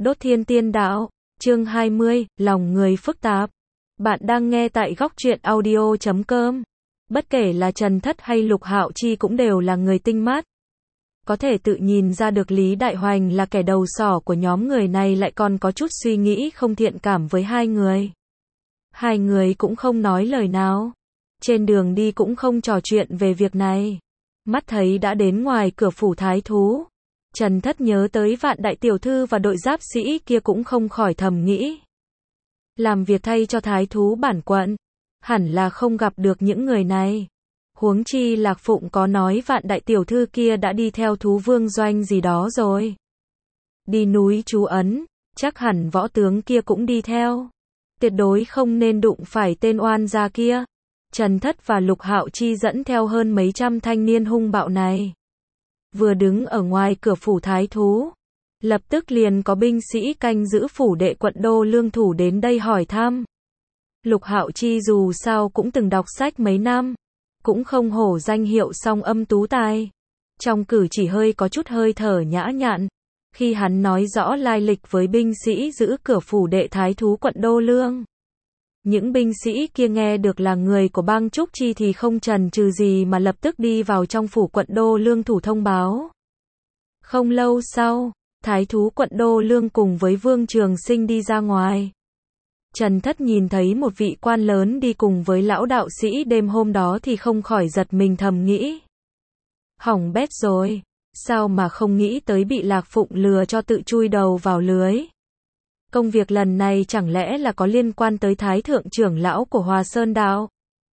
Đốt Thiên Tiên Đạo, chương 20, lòng người phức tạp. Bạn đang nghe tại góc truyện audio.com. Bất kể là Trần Thất hay Lục Hạo Chi cũng đều là người tinh mắt. Có thể tự nhìn ra được Lý Đại Hoành là kẻ đầu sỏ của nhóm người này lại còn có chút suy nghĩ không thiện cảm với hai người. Hai người cũng không nói lời nào. Trên đường đi cũng không trò chuyện về việc này. Mắt thấy đã đến ngoài cửa phủ thái thú. Trần Thất nhớ tới Vạn đại tiểu thư và đội giáp sĩ kia cũng không khỏi thầm nghĩ. Làm việc thay cho thái thú bản quận, hẳn là không gặp được những người này. Huống chi Lạc Phụng có nói Vạn đại tiểu thư kia đã đi theo thú vương doanh gì đó rồi. Đi núi Chú Ấn, chắc hẳn võ tướng kia cũng đi theo. Tuyệt đối không nên đụng phải tên oan gia kia. Trần Thất và Lục Hạo Chi dẫn theo hơn mấy trăm thanh niên hung bạo này. Vừa đứng ở ngoài cửa phủ thái thú, lập tức liền có binh sĩ canh giữ phủ đệ quận đô lương thủ đến đây hỏi thăm. Lục Hạo Chi dù sao cũng từng đọc sách mấy năm, cũng không hổ danh hiệu song âm tú tài. Trong cử chỉ hơi có chút hơi thở nhã nhặn, khi hắn nói rõ lai lịch với binh sĩ giữ cửa phủ đệ thái thú quận đô lương. Những binh sĩ kia nghe được là người của bang Trúc Chi thì không chần chừ gì mà lập tức đi vào trong phủ quận đô lương thủ thông báo. Không lâu sau, thái thú quận đô lương cùng với Vương Trường Sinh đi ra ngoài. Trần Thất nhìn thấy một vị quan lớn đi cùng với lão đạo sĩ đêm hôm đó thì không khỏi giật mình thầm nghĩ. Hỏng bét rồi, sao mà không nghĩ tới bị Lạc Phụng lừa cho tự chui đầu vào lưới. Công việc lần này chẳng lẽ là có liên quan tới Thái thượng trưởng lão của Hòa Sơn Đạo?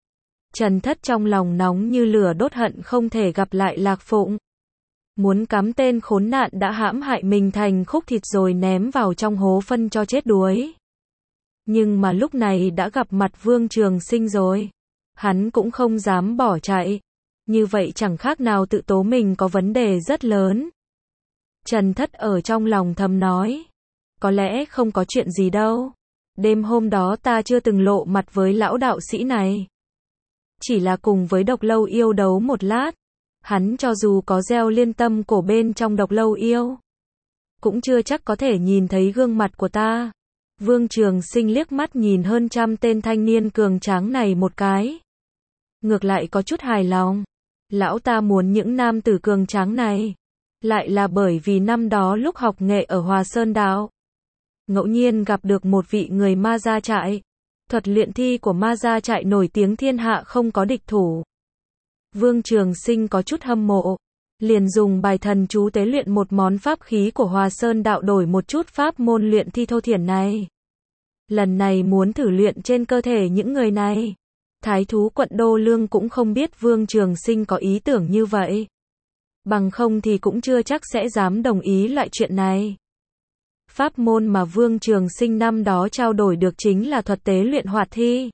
Trần Thất trong lòng nóng như lửa đốt hận không thể gặp lại Lạc Phụng. Muốn cắm tên khốn nạn đã hãm hại mình thành khúc thịt rồi ném vào trong hố phân cho chết đuối. Nhưng mà lúc này đã gặp mặt Vương Trường Sinh rồi. Hắn cũng không dám bỏ chạy. Như vậy chẳng khác nào tự tố mình có vấn đề rất lớn. Trần Thất ở trong lòng thầm nói. Có lẽ không có chuyện gì đâu. Đêm hôm đó ta chưa từng lộ mặt với lão đạo sĩ này. Chỉ là cùng với Độc Lâu Yêu đấu một lát. Hắn cho dù có gieo liên tâm cổ bên trong Độc Lâu Yêu, cũng chưa chắc có thể nhìn thấy gương mặt của ta. Vương Trường Sinh liếc mắt nhìn hơn trăm tên thanh niên cường tráng này một cái. Ngược lại có chút hài lòng. Lão ta muốn những nam tử cường tráng này. Lại là bởi vì năm đó lúc học nghệ ở Hòa Sơn Đạo, ngẫu nhiên gặp được một vị người ma gia trại. Thuật luyện thi của ma gia trại nổi tiếng thiên hạ không có địch thủ. Vương Trường Sinh có chút hâm mộ. Liền dùng bài thần chú tế luyện một món pháp khí của Hòa Sơn Đạo đổi một chút pháp môn luyện thi thô thiển này. Lần này muốn thử luyện trên cơ thể những người này. Thái thú quận đô lương cũng không biết Vương Trường Sinh có ý tưởng như vậy. Bằng không thì cũng chưa chắc sẽ dám đồng ý loại chuyện này. Pháp môn mà Vương Trường Sinh năm đó trao đổi được chính là thuật tế luyện hoạt thi.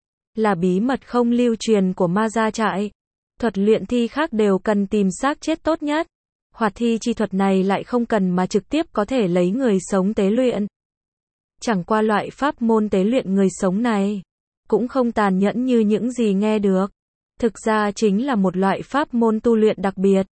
Là bí mật không lưu truyền của ma gia trại. Thuật luyện thi khác đều cần tìm xác chết tốt nhất. Hoạt thi chi thuật này lại không cần mà trực tiếp có thể lấy người sống tế luyện. Chẳng qua loại pháp môn tế luyện người sống này cũng không tàn nhẫn như những gì nghe được. Thực ra chính là một loại pháp môn tu luyện đặc biệt.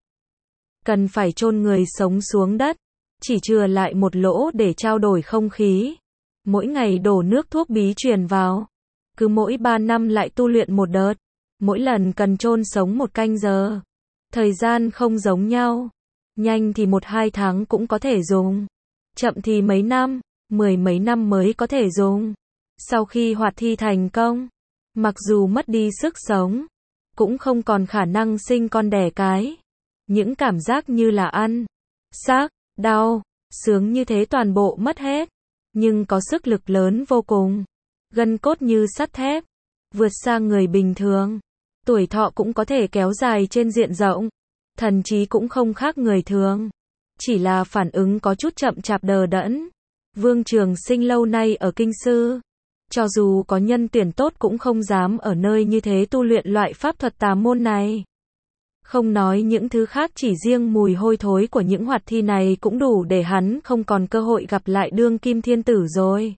Cần phải chôn người sống xuống đất, chỉ chừa lại một lỗ để trao đổi không khí. Mỗi ngày đổ nước thuốc bí truyền vào. Cứ mỗi 3 năm lại tu luyện một đợt. Mỗi lần cần chôn sống 1 canh giờ. Thời gian không giống nhau. Nhanh thì 1-2 tháng cũng có thể dùng. Chậm thì mấy năm, 10 mấy năm mới có thể dùng. Sau khi hoạt thi thành công, mặc dù mất đi sức sống, cũng không còn khả năng sinh con đẻ cái. Những cảm giác như là ăn, xác, đau, sướng như thế toàn bộ mất hết. Nhưng có sức lực lớn vô cùng. Gân cốt như sắt thép. Vượt xa người bình thường. Tuổi thọ cũng có thể kéo dài trên diện rộng. Thần trí cũng không khác người thường. Chỉ là phản ứng có chút chậm chạp đờ đẫn. Vương Trường Sinh lâu nay ở kinh sư. Cho dù có nhân tuyển tốt cũng không dám ở nơi như thế tu luyện loại pháp thuật tà môn này. Không nói những thứ khác, chỉ riêng mùi hôi thối của những hoạt thi này cũng đủ để hắn không còn cơ hội gặp lại đương kim thiên tử rồi.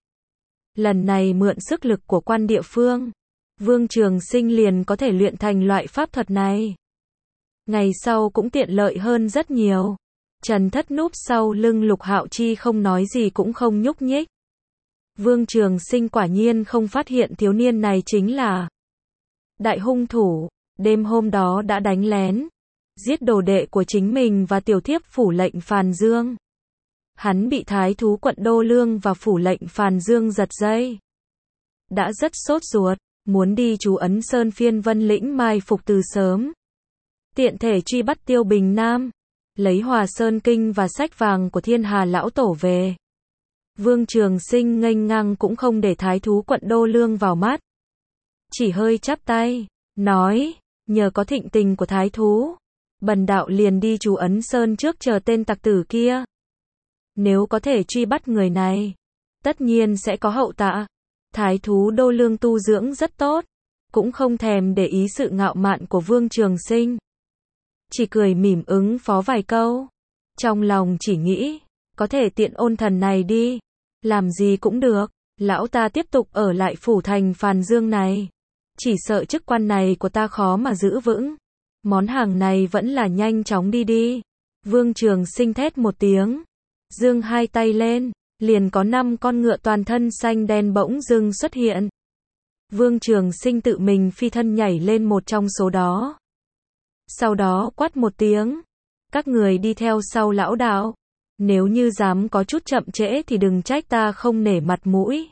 Lần này mượn sức lực của quan địa phương, Vương Trường Sinh liền có thể luyện thành loại pháp thuật này. Ngày sau cũng tiện lợi hơn rất nhiều. Trần Thất núp sau lưng Lục Hạo Chi không nói gì cũng không nhúc nhích. Vương Trường Sinh quả nhiên không phát hiện thiếu niên này chính là đại hung thủ, đêm hôm đó đã đánh lén, giết đồ đệ của chính mình và tiểu thiếp phủ lệnh Phàn Dương. Hắn bị thái thú quận Đô Lương và phủ lệnh Phàn Dương giật dây. Đã rất sốt ruột, muốn đi trú Ấn Sơn Phiên Vân Lĩnh mai phục từ sớm. Tiện thể truy bắt Tiêu Bình Nam, lấy Hòa Sơn Kinh và sách vàng của Thiên Hà Lão Tổ về. Vương Trường Sinh nghênh ngang cũng không để thái thú quận Đô Lương vào mắt. Chỉ hơi chắp tay, nói, nhờ có thịnh tình của thái thú, bần đạo liền đi trú Ấn Sơn trước chờ tên tặc tử kia. Nếu có thể truy bắt người này, tất nhiên sẽ có hậu tạ. Thái thú Đô Lương tu dưỡng rất tốt, cũng không thèm để ý sự ngạo mạn của Vương Trường Sinh. Chỉ cười mỉm ứng phó vài câu. Trong lòng chỉ nghĩ, có thể tiện ôn thần này đi, làm gì cũng được, lão ta tiếp tục ở lại phủ thành Phàn Dương này. Chỉ sợ chức quan này của ta khó mà giữ vững. Món hàng này vẫn là nhanh chóng đi đi. Vương Trường Sinh thét một tiếng, giương hai tay lên, liền có 5 con ngựa toàn thân xanh đen bỗng dưng xuất hiện. Vương Trường Sinh tự mình phi thân nhảy lên một trong số đó. Sau đó quát một tiếng, các người đi theo sau lão đạo, nếu như dám có chút chậm trễ thì đừng trách ta không nể mặt mũi.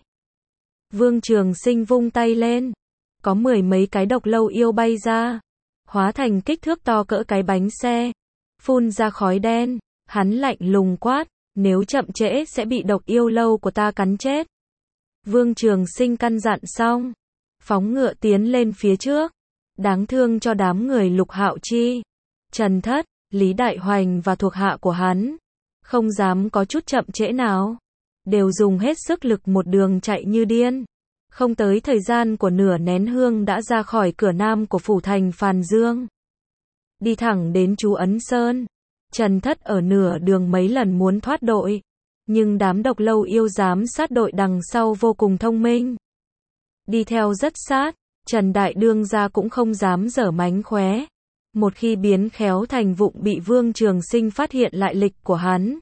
Vương Trường Sinh vung tay lên, có 10 mấy cái độc lâu yêu bay ra, hóa thành kích thước to cỡ cái bánh xe, phun ra khói đen. Hắn lạnh lùng quát, nếu chậm trễ sẽ bị độc yêu lâu của ta cắn chết. Vương Trường Sinh căn dặn xong, phóng ngựa tiến lên phía trước. Đáng thương cho đám người Lục Hạo Chi, Trần Thất, Lý Đại Hoành và thuộc hạ của hắn, không dám có chút chậm trễ nào, đều dùng hết sức lực một đường chạy như điên. Không tới thời gian của nửa nén hương đã ra khỏi cửa nam của phủ thành Phàn Dương, đi thẳng đến trú Ấn Sơn. Trần Thất ở nửa đường mấy lần muốn thoát đội, nhưng đám độc lâu yêu giám sát đội đằng sau vô cùng thông minh, đi theo rất sát. Trần Đại Đương gia cũng không dám giở mánh khóe. Một khi biến khéo thành vụng bị Vương Trường Sinh phát hiện lại lịch của hắn,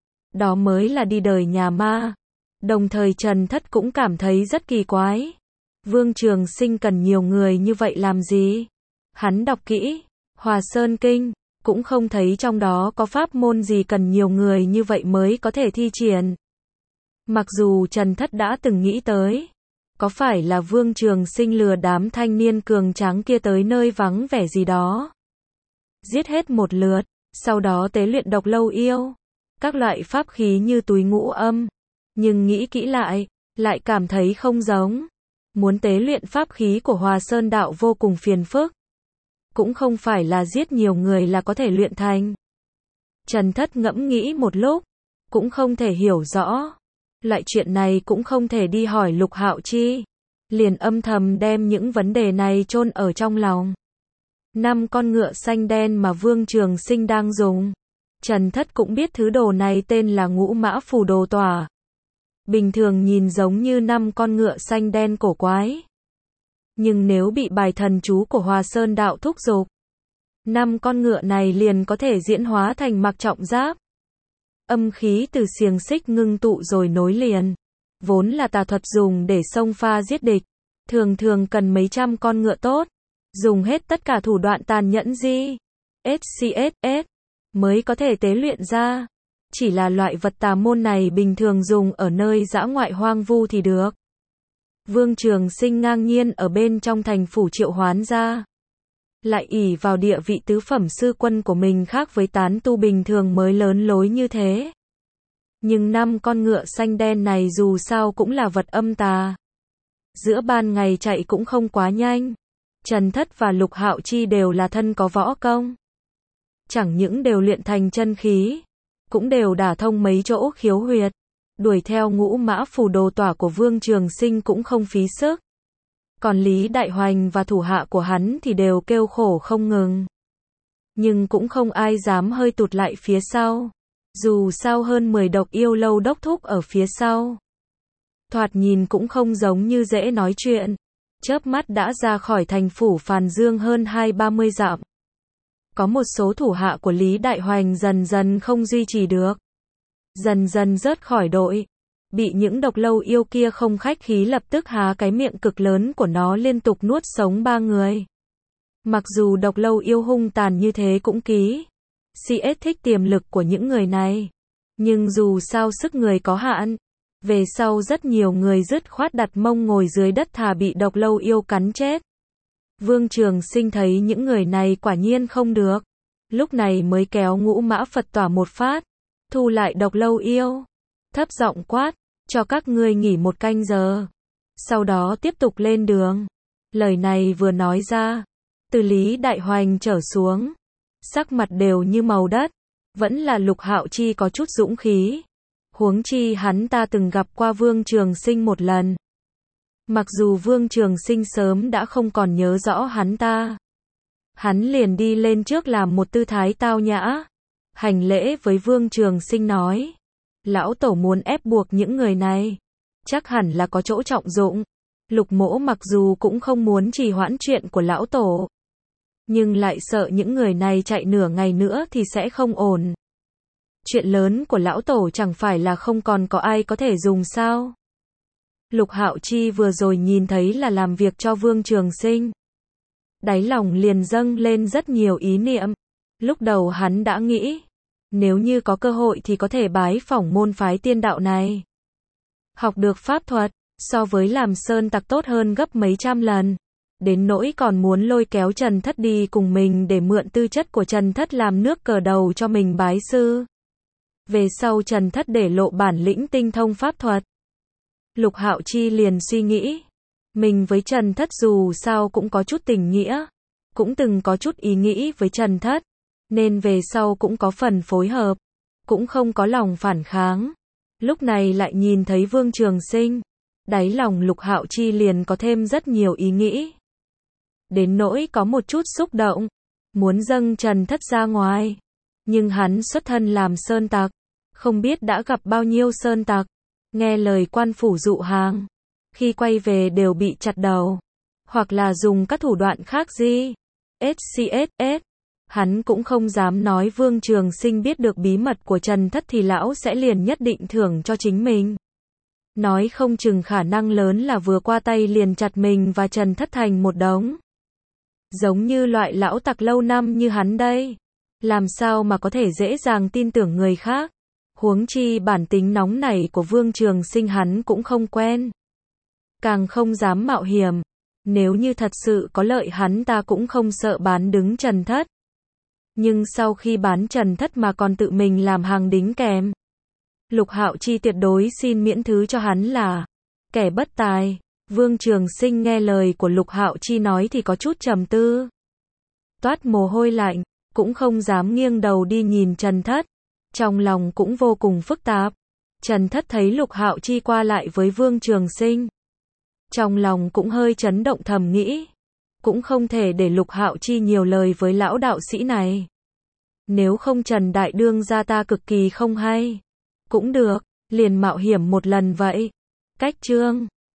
đó mới là đi đời nhà ma. Đồng thời Trần Thất cũng cảm thấy rất kỳ quái. Vương Trường Sinh cần nhiều người như vậy làm gì? Hắn đọc kỹ Hòa Sơn Kinh, cũng không thấy trong đó có pháp môn gì cần nhiều người như vậy mới có thể thi triển. Mặc dù Trần Thất đã từng nghĩ tới, có phải là Vương Trường Sinh lừa đám thanh niên cường tráng kia tới nơi vắng vẻ gì đó, giết hết một lượt, sau đó tế luyện độc lâu yêu, các loại pháp khí như túi ngũ âm. Nhưng nghĩ kỹ lại cảm thấy không giống. Muốn tế luyện pháp khí của Hòa Sơn đạo vô cùng phiền phức, cũng không phải là giết nhiều người là có thể luyện thành. Trần Thất ngẫm nghĩ một lúc, cũng không thể hiểu rõ. Loại chuyện này cũng không thể đi hỏi Lục Hạo Chi, liền âm thầm đem những vấn đề này chôn ở trong lòng. 5 con ngựa xanh đen mà Vương Trường Sinh đang dùng, Trần Thất cũng biết thứ đồ này tên là Ngũ Mã Phù Đồ Tỏa. Bình thường nhìn giống như 5 con ngựa xanh đen cổ quái, nhưng nếu bị bài thần chú của Hòa Sơn đạo thúc giục, 5 con ngựa này liền có thể diễn hóa thành mặc trọng giáp. Âm khí từ xiềng xích ngưng tụ rồi nối liền, vốn là tà thuật dùng để xông pha giết địch, thường cần mấy trăm con ngựa tốt, dùng hết tất cả thủ đoạn tàn nhẫn SCSS mới có thể tế luyện ra. Chỉ là loại vật tà môn này bình thường dùng ở nơi dã ngoại hoang vu thì được. Vương Trường Sinh ngang nhiên ở bên trong thành phủ triệu hoán ra, lại ỷ vào địa vị tứ phẩm sư quân của mình khác với tán tu bình thường mới lớn lối như thế. Nhưng 5 con ngựa xanh đen này dù sao cũng là vật âm tà, giữa ban ngày chạy cũng không quá nhanh. Trần Thất và Lục Hạo Chi đều là thân có võ công, chẳng những đều luyện thành chân khí, cũng đều đả thông mấy chỗ khiếu huyệt. Đuổi theo Ngũ Mã Phù Đồ Tỏa của Vương Trường Sinh cũng không phí sức. Còn Lý Đại Hoành và thủ hạ của hắn thì đều kêu khổ không ngừng. Nhưng cũng không ai dám hơi tụt lại phía sau. Dù sao hơn 10 độc yêu lâu đốc thúc ở phía sau, thoạt nhìn cũng không giống như dễ nói chuyện. Chớp mắt đã ra khỏi thành phủ Phàn Dương hơn 20-30 dặm. Có một số thủ hạ của Lý Đại Hoành dần dần không duy trì được. Dần dần rớt khỏi đội. Bị những độc lâu yêu kia không khách khí lập tức há cái miệng cực lớn của nó liên tục nuốt sống 3 người. Mặc dù độc lâu yêu hung tàn như thế cũng ký. CS thích tiềm lực của những người này. Nhưng dù sao sức người có hạn. Về sau rất nhiều người dứt khoát đặt mông ngồi dưới đất thà bị độc lâu yêu cắn chết. Vương Trường Sinh thấy những người này quả nhiên không được. Lúc này mới kéo Ngũ Mã Phật Tỏa một phát. Thu lại độc lâu yêu. Thấp giọng quát. Cho các ngươi nghỉ 1 canh giờ. Sau đó tiếp tục lên đường. Lời này vừa nói ra. Từ Lý Đại Hoành trở xuống. Sắc mặt đều như màu đất. Vẫn là Lục Hạo Chi có chút dũng khí. Huống chi hắn ta từng gặp qua Vương Trường Sinh một lần. Mặc dù Vương Trường Sinh sớm đã không còn nhớ rõ hắn ta. Hắn liền đi lên trước làm một tư thái tao nhã. Hành lễ với Vương Trường Sinh nói. Lão Tổ muốn ép buộc những người này. Chắc hẳn là có chỗ trọng dụng. Lục Mỗ mặc dù cũng không muốn trì hoãn chuyện của Lão Tổ. Nhưng lại sợ những người này chạy nửa ngày nữa thì sẽ không ổn. Chuyện lớn của Lão Tổ chẳng phải là không còn có ai có thể dùng sao. Lục Hạo Chi vừa rồi nhìn thấy là làm việc cho Vương Trường Sinh. Đáy lòng liền dâng lên rất nhiều ý niệm. Lúc đầu hắn đã nghĩ. Nếu như có cơ hội thì có thể bái phỏng môn phái tiên đạo này. Học được pháp thuật. So với làm sơn tặc tốt hơn gấp mấy trăm lần. Đến nỗi còn muốn lôi kéo Trần Thất đi cùng mình để mượn tư chất của Trần Thất làm nước cờ đầu cho mình bái sư. Về sau Trần Thất để lộ bản lĩnh tinh thông pháp thuật. Lục Hạo Chi liền suy nghĩ. Mình với Trần Thất dù sao cũng có chút tình nghĩa. Cũng từng có chút ý nghĩ với Trần Thất. Nên về sau cũng có phần phối hợp. Cũng không có lòng phản kháng. Lúc này lại nhìn thấy Vương Trường Sinh. Đáy lòng Lục Hạo Chi liền có thêm rất nhiều ý nghĩ. Đến nỗi có một chút xúc động. Muốn dâng Trần Thất ra ngoài. Nhưng hắn xuất thân làm sơn tặc. Không biết đã gặp bao nhiêu sơn tặc. Nghe lời quan phủ dụ hàng. Khi quay về đều bị chặt đầu. Hoặc là dùng các thủ đoạn khác gì. SCSS. Hắn cũng không dám nói Vương Trường Sinh biết được bí mật của Trần Thất thì lão sẽ liền nhất định thưởng cho chính mình. Nói không chừng khả năng lớn là vừa qua tay liền chặt mình và Trần Thất thành một đống. Giống như loại lão tặc lâu năm như hắn đây. Làm sao mà có thể dễ dàng tin tưởng người khác. Huống chi bản tính nóng nảy của Vương Trường Sinh hắn cũng không quen. Càng không dám mạo hiểm. Nếu như thật sự có lợi hắn ta cũng không sợ bán đứng Trần Thất. Nhưng sau khi bán Trần Thất mà còn tự mình làm hàng đính kèm. Lục Hạo Chi tuyệt đối xin miễn thứ cho hắn là kẻ bất tài. Vương Trường Sinh nghe lời của Lục Hạo Chi nói thì có chút trầm tư. Toát mồ hôi lạnh, cũng không dám nghiêng đầu đi nhìn Trần Thất. Trong lòng cũng vô cùng phức tạp. Trần Thất thấy Lục Hạo Chi qua lại với Vương Trường Sinh. Trong lòng cũng hơi chấn động thầm nghĩ. Cũng không thể để Lục Hạo Chi nhiều lời với lão đạo sĩ này. Nếu không Trần Đại Đương gia ta cực kỳ không hay. Cũng được, liền mạo hiểm một lần vậy. Cách chương